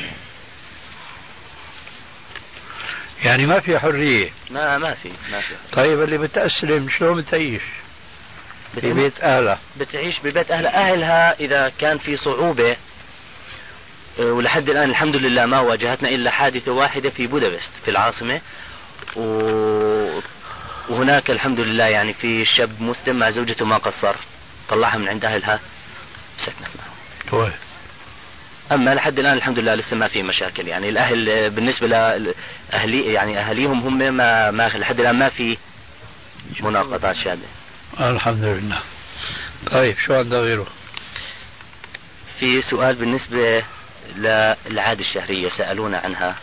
يعني ما في حرية. ما في. طيب اللي بتأسلم شلون بتعيش؟ في بيت أهلها. بتعيش ببيت أهلها إذا كان في صعوبة. ولحد الآن الحمد لله ما واجهتنا إلا حادثة واحدة في بودابست في العاصمة، وهناك الحمد لله يعني في شاب مسلم مع زوجته ما قصر، طلعها من عند أهلها سكنت معهم. أما لحد الآن الحمد لله لسه ما في مشاكل، يعني الأهل بالنسبة لأهلي يعني أهليهم هم ما لحد الآن ما في مناقضات شادة الحمد لله. طيب شو عندنا غيره؟ في سؤال بالنسبة للعادة الشهرية سألونا عنها،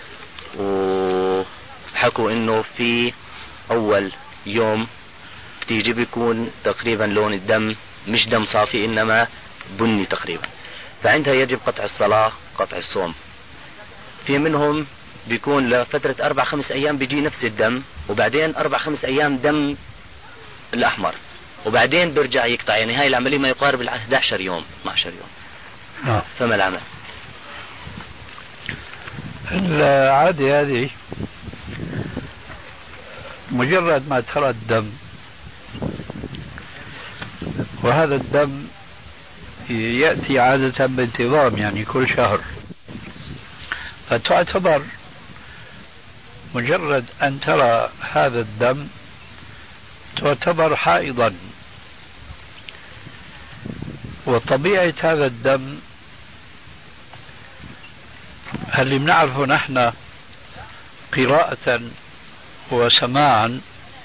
وحكوا إنه في أول يوم بتيجي بيكون تقريبا لون الدم مش دم صافي إنما بني تقريبا، فعندها يجب قطع الصلاة قطع الصوم. في منهم بيكون لفترة 4-5 أيام بيجي نفس الدم، وبعدين 4-5 أيام دم الأحمر، وبعدين برجع يقطع، يعني هاي العملية ما يقارب 11 يوم 12 يوم. فما العمل؟ العادة هذه مجرد ما ترى الدم، وهذا الدم يأتي عادة بانتظام يعني كل شهر، فتعتبر مجرد أن ترى هذا الدم تعتبر حائضا. وطبيعة هذا الدم اللي بنعرفه نحن قراءة وسماعا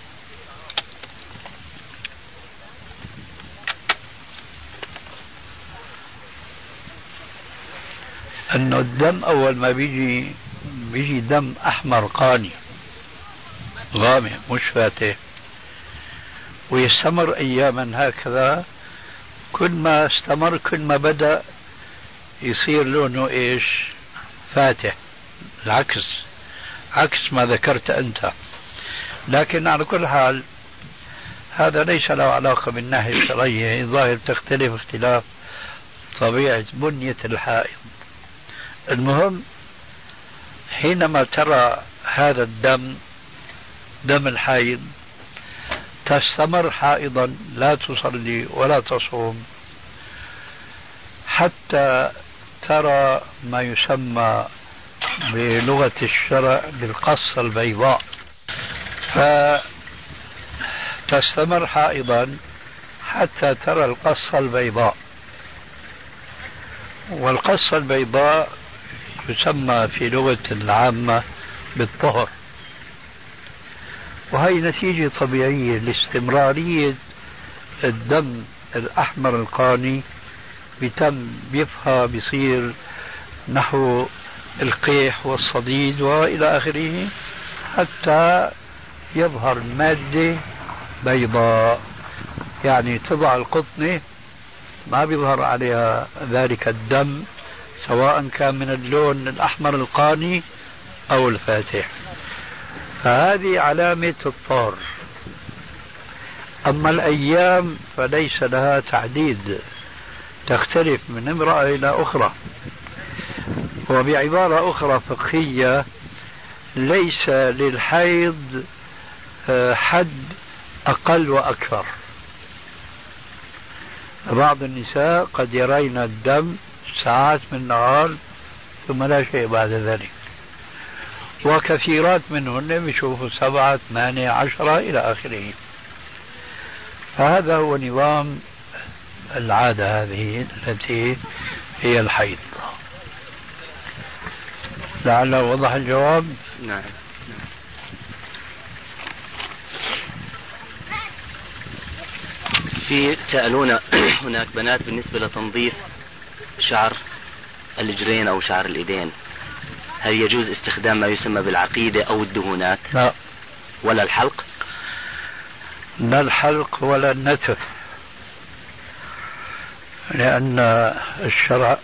أنه الدم أول ما بيجي دم أحمر قاني غامق مش فاتح، ويستمر أياما هكذا. كل ما استمر كل ما بدأ يصير لونه إيش؟ فاتح، العكس عكس ما ذكرت أنت. لكن على كل حال هذا ليس له علاقة بالناحية الشرعية، الظاهر تختلف اختلاف طبيعة بنية الحائض. المهم حينما ترى هذا الدم دم الحائض تستمر حائضا، لا تصلي ولا تصوم حتى ترى ما يسمى بلغة الشرع بالقصة البيضاء، فتستمر حائضا حتى ترى القصة البيضاء. والقصة البيضاء تسمى في لغة العامة بالطهر، وهي نتيجة طبيعية لاستمرارية الدم الأحمر القاني بتم بيفها بيصير نحو القيح والصديد وإلى آخره حتى يظهر مادة بيضاء. يعني تضع القطنة ما بيظهر عليها ذلك الدم، سواء كان من اللون الأحمر القاني أو الفاتح، فهذه علامة الطهر. أما الأيام فليس لها تعديد، تختلف من امرأة إلى أخرى. وبعبارة أخرى فقهية، ليس للحيض حد أقل وأكثر. بعض النساء قد يرين الدم ساعات من النهار ثم لا شيء بعد ذلك، وكثيرات منهن بيشوفوا 7 8 10 إلى آخره. فهذا هو نظام العادة هذه التي هي الحيض. لعله وضح الجواب. نعم. في سألونا هناك بنات بالنسبة لتنظيف شعر الرجلين أو شعر الإيدين، هل يجوز استخدام ما يسمى بالعقيدة أو الدهونات؟ لا، ولا الحلق؟ لا الحلق ولا النتف، لأن الشرع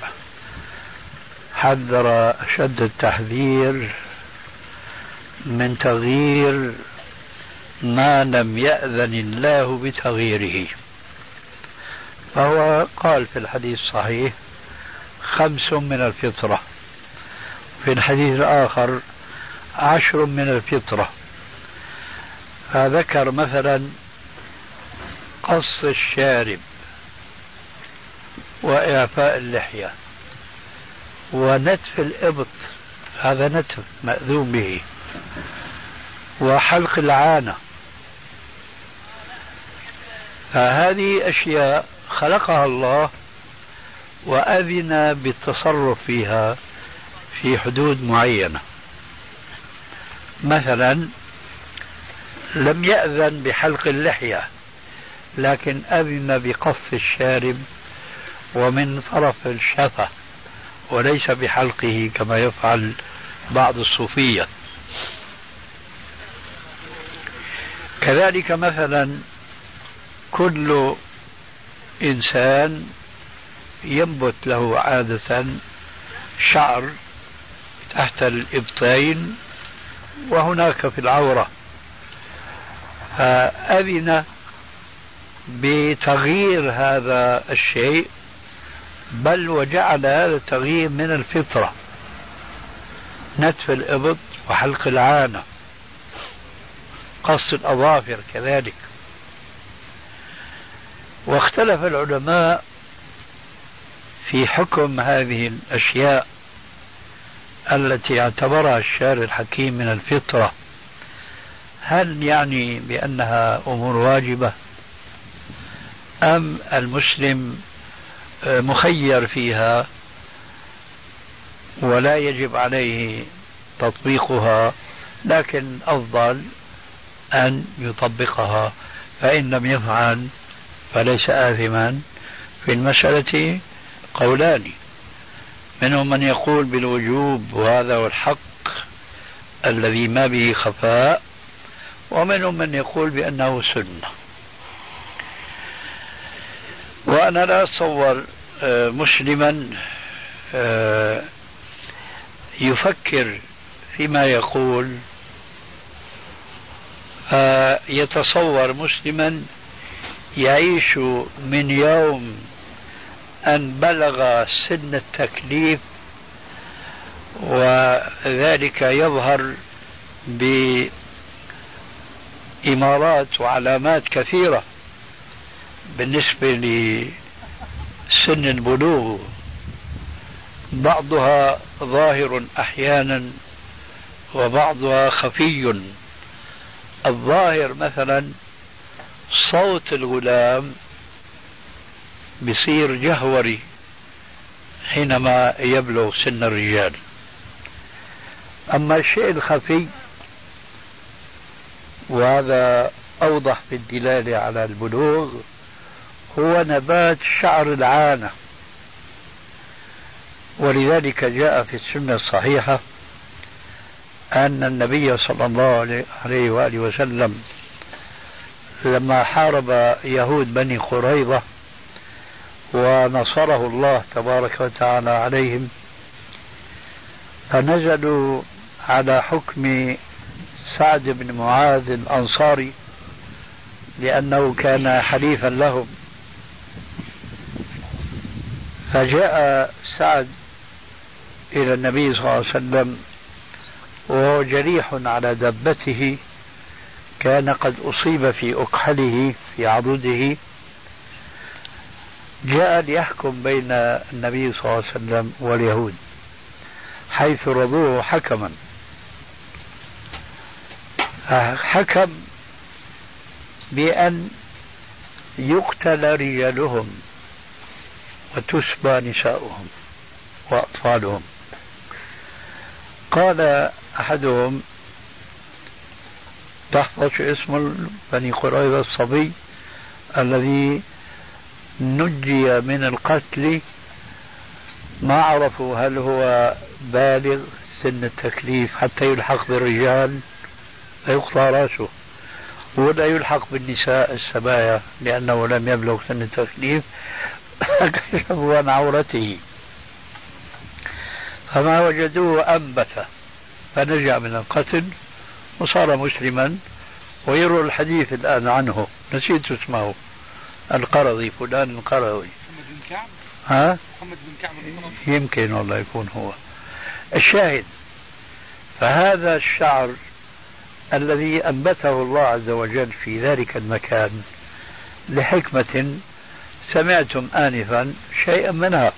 حذر أشد التحذير من تغيير ما لم يأذن الله بتغييره. فهو قال في الحديث الصحيح 5 من الفطرة، في الحديث الآخر 10 من الفطرة. فذكر مثلا قص الشارب وإعفاء اللحية ونتف الإبط، هذا نتف مأذون به، وحلق العانة. فهذه أشياء خلقها الله وأذن بالتصرف فيها في حدود معينة. مثلا لم يأذن بحلق اللحية، لكن أذن بقص الشارب ومن طرف الشفة، وليس بحلقه كما يفعل بعض الصوفية. كذلك مثلا كل إنسان ينبت له عادة شعر تحت الإبطين وهناك في العورة، فأذن بتغيير هذا الشيء، بل وجعل هذا التغيير من الفطرة، نتف الإبط وحلق العانة، قص الأظافر كذلك. واختلف العلماء في حكم هذه الأشياء التي اعتبرها الشارع الحكيم من الفطرة، هل يعني بأنها أمور واجبة أم المسلم مخير فيها ولا يجب عليه تطبيقها، لكن أفضل أن يطبقها، فإن لم يفعل فليس آثما. في المسألة قولان، منهم من يقول بالوجوب وهذا هو الحق الذي ما به خفاء، ومنهم من يقول بأنه سنة. وأنا لا أتصور مسلما يفكر فيما يقول، يتصور مسلما يعيش من يوم أن بلغ سن التكليف، وذلك يظهر بإمارات وعلامات كثيرة بالنسبة لسن البلوغ، بعضها ظاهر أحيانا وبعضها خفي. الظاهر مثلا صوت الغلام بصير جهوري حينما يبلغ سن الرجال. أما الشيء الخفي وهذا أوضح في الدلالة على البلوغ هو نبات شعر العانة. ولذلك جاء في السنة الصحيحة أن النبي صلى الله عليه وآله وسلم لما حارب يهود بني قريظة ونصره الله تبارك وتعالى عليهم فنزلوا على حكم سعد بن معاذ الأنصاري لأنه كان حليفا لهم. فجاء سعد إلى النبي صلى الله عليه وسلم وهو جريح على دبته، كان قد أصيب في أكحله في عضده. جاء ليحكم بين النبي صلى الله عليه وسلم واليهود حيث رضوه حكما. حكم بأن يقتل رجالهم وتسبى نساؤهم وأطفالهم. قال أحدهم تحفظ اسم بني قريظة الصبي الذي نجي من القتل، ما عرفوا هل هو بالغ سن التكليف حتى يلحق بالرجال فيقطع راسه، ولا يلحق بالنساء السبايا لأنه لم يبلغ سن التكليف كشفوا عن عورته، فما وجدوه أنبت فنجا من القتل وصار مسلما. ويروى الحديث الآن عنه، نسيت اسمه، القرظي، فلان القرظي. محمد بن كعب. ها؟ محمد بن كعب القرظي. يمكن والله يكون هو. الشاهد، فهذا الشعر الذي أنبته الله عز وجل في ذلك المكان لحكمة سمعتم آنفا شيئا منها،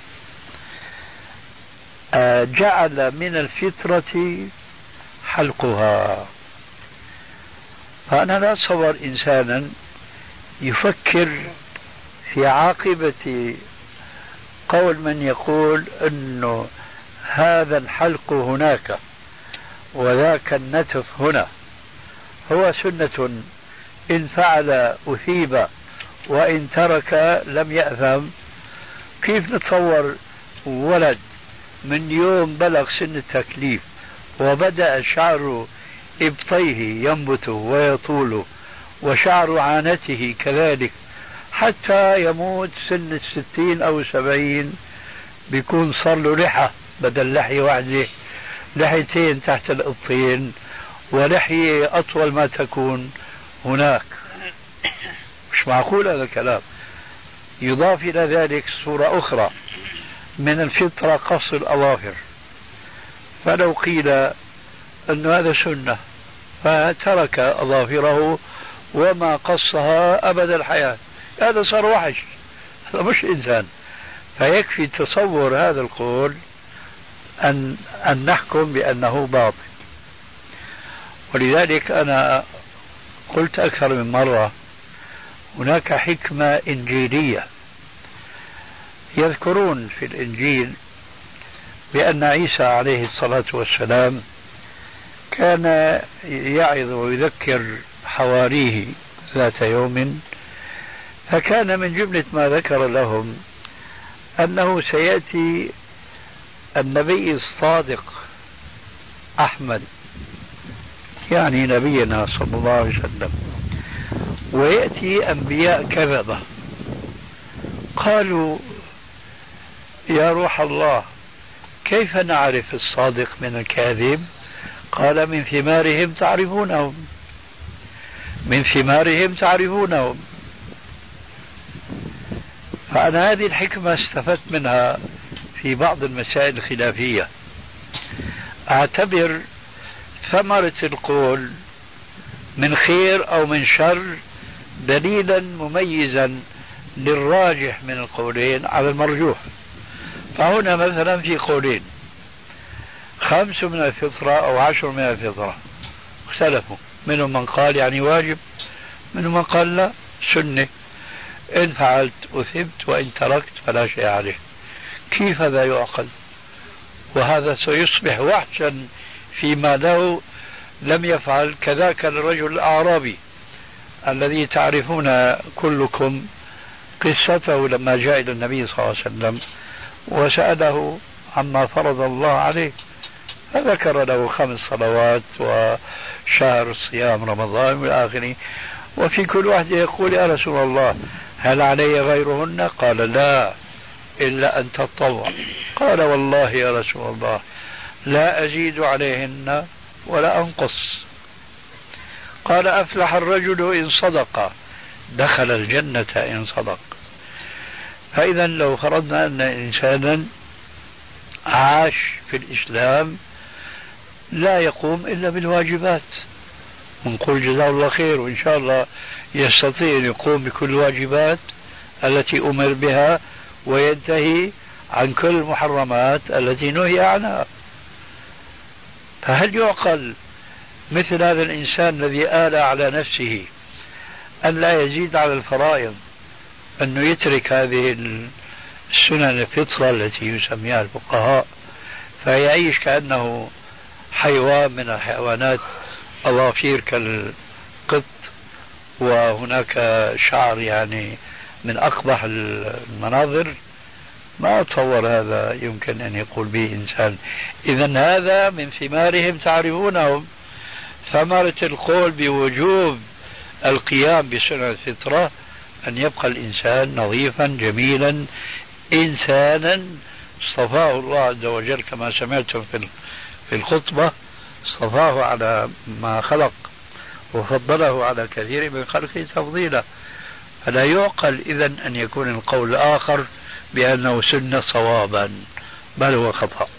جعل من الفطرة حلقها. فأنا لا أتصور إنسانا يفكر في عاقبة قول من يقول أنه هذا الحلق هناك وذاك النتف هنا هو سنة، إن فعل أثيب وإن ترك لم يأثم. كيف نتصور ولد من يوم بلغ سن التكليف وبدأ شعر إبطيه ينبت ويطول وشعر عانته كذلك حتى يموت سن 60 أو 70 بيكون صار له لحى بدل لحية واحدة، لحيتين تحت الإبطين ولحية أطول ما تكون هناك. مش معقول هذا الكلام. يضاف إلى ذلك صورة أخرى من الفطرة قص الأظافر، فلو قيل أن هذا سنة فترك أظافره وما قصها أبد الحياة، هذا صار وحش، هذا مش إنسان. فيكفي تصور هذا القول أن نحكم بأنه باطل. ولذلك أنا قلت أكثر من مرة هناك حكمة إنجيلية. يذكرون في الإنجيل بأن عيسى عليه الصلاة والسلام كان يعظ ويذكر حواريه ذات يوم، فكان من جملة ما ذكر لهم أنه سيأتي النبي الصادق أحمد، يعني نبينا صلى الله عليه وسلم، ويأتي أنبياء كذبة. قالوا يا روح الله كيف نعرف الصادق من الكاذب؟ قال من ثمارهم تعرفونهم، من ثمارهم تعرفونهم. فأنا هذه الحكمة استفدت منها في بعض المسائل الخلافية. أعتبر ثمرة القول من خير أو من شر دليلا مميزا للراجح من القولين على المرجوح. فهنا مثلا في قولين: 5 من الفطرة أو 10 من الفطرة، اختلفوا، منهم من قال يعني واجب، منهم من قال لا سنة، إن فعلت أثبت وإن تركت فلا شيء عليه. كيف هذا يعقل؟ وهذا سيصبح وحشا فيما لو لم يفعل. كذاك الرجل الأعرابي الذي تعرفون كلكم قصته لما جاء إلى النبي صلى الله عليه وسلم وسأله عما فرض الله عليه، فذكر له 5 صلوات وشهر صيام رمضان والآخر، وفي كل واحد يقول: يا رسول الله هل علي غيرهن؟ قال: لا، إلا أن تتطوع. قال: والله يا رسول الله لا أزيد عليهن ولا أنقص. قال: أفلح الرجل إن صدق، دخل الجنة إن صدق. فإذا لو فرضنا أن إنسانا عاش في الإسلام لا يقوم إلا بالواجبات، ونقول جزاه الله خير، وإن شاء الله يستطيع أن يقوم بكل الواجبات التي أمر بها وينتهي عن كل المحرمات التي نهي عنها. فهل يعقل مثل هذا الإنسان الذي آل على نفسه أن لا يزيد على الفرائض أنه يترك هذه السنن الفطرة التي يسميها الفقهاء فيعيش كأنه حيوان من الحيوانات، أظافير كالقط وهناك شعر يعني من أقبح المناظر؟ ما أتصور هذا يمكن أن يقول به إنسان. إذن هذا من ثمارهم تعرفونهم، ثمرة القول بوجوب القيام بسنة الفطرة أن يبقى الإنسان نظيفا جميلا إنسانا اصطفاه الله عز وجل كما سمعتم في الخطبة، اصطفاه على ما خلق وفضله على كثير من خلقه تفضيلا. فلا يعقل إذن أن يكون القول الآخر بأنه سنة صوابا، بل هو خطأ.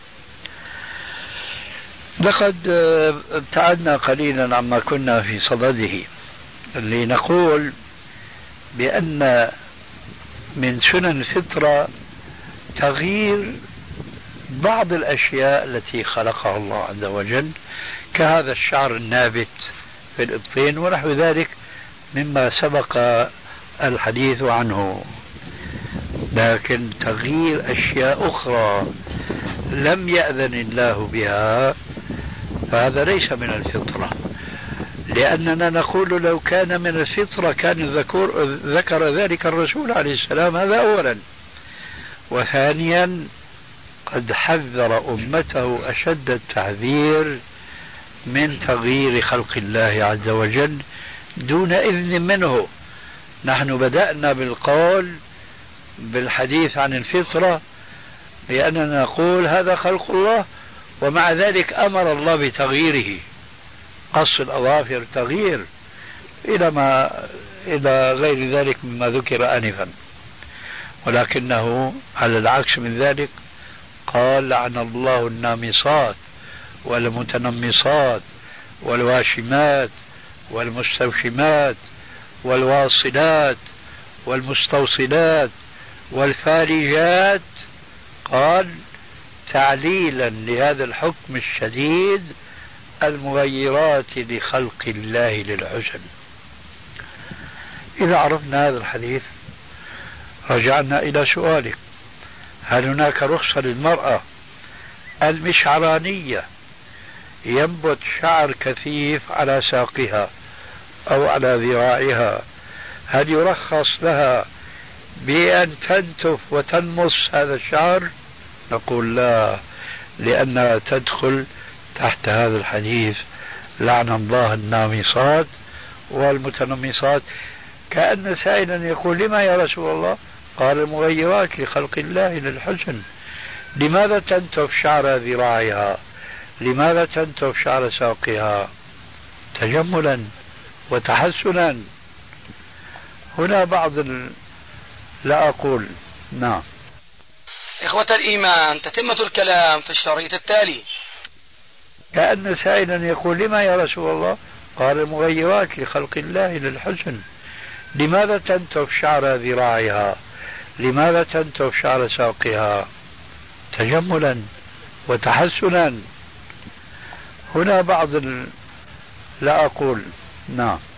لقد ابتعدنا قليلا عما كنا في صدده لنقول بأن من سنن الفطرة تغيير بعض الأشياء التي خلقها الله عز وجل، كهذا الشعر النابت في الإبطين ونحو ذلك مما سبق الحديث عنه. لكن تغيير أشياء أخرى لم يأذن الله بها فهذا ليس من الفطرة، لأننا نقول لو كان من الفطرة كان ذكر ذلك الرسول عليه السلام. هذا أولا. وثانيا قد حذر أمته أشد التحذير من تغيير خلق الله عز وجل دون إذن منه. نحن بدأنا بالقول بالحديث عن الفطرة لأننا نقول هذا خلق الله، ومع ذلك أمر الله بتغييره. قص الأظافر تغيير إلى غير ذلك مما ذكر آنفا، ولكنه على العكس من ذلك قال: لعن الله النامصات والمتنمصات والواشمات والمستوشمات والواصلات والمستوصلات والفارجات. قال تعليلا لهذا الحكم الشديد: المغيرات لخلق الله للحسن. إذا عرفنا هذا الحديث رجعنا إلى سؤالك: هل هناك رخصة للمرأة المشعرانية ينبت شعر كثيف على ساقها أو على ذراعها، هل يرخص لها بأن تنتف وتنمص هذا الشعر؟ نقول لا، لأنها تدخل تحت هذا الحديث: لعن الله النامصات والمتنمصات. كأن سائلا يقول: لما يا رسول الله؟ قال: المغيرات لخلق الله للحسن. لماذا تنتف شعر ذراعها؟ لماذا تنتف شعر ساقها؟ تجملا وتحسنا. هنا بعض لا أقول. نعم. إخوة الإيمان، تتمة الكلام في الشريط التالي. كأن سائلا يقول: لما يا رسول الله؟ قال: المغيرات لخلق الله للحسن. لماذا تنتف شعر ذراعها؟ لماذا تنتف شعر ساقها؟ تجملا وتحسنا. هنا لا أقول. نعم.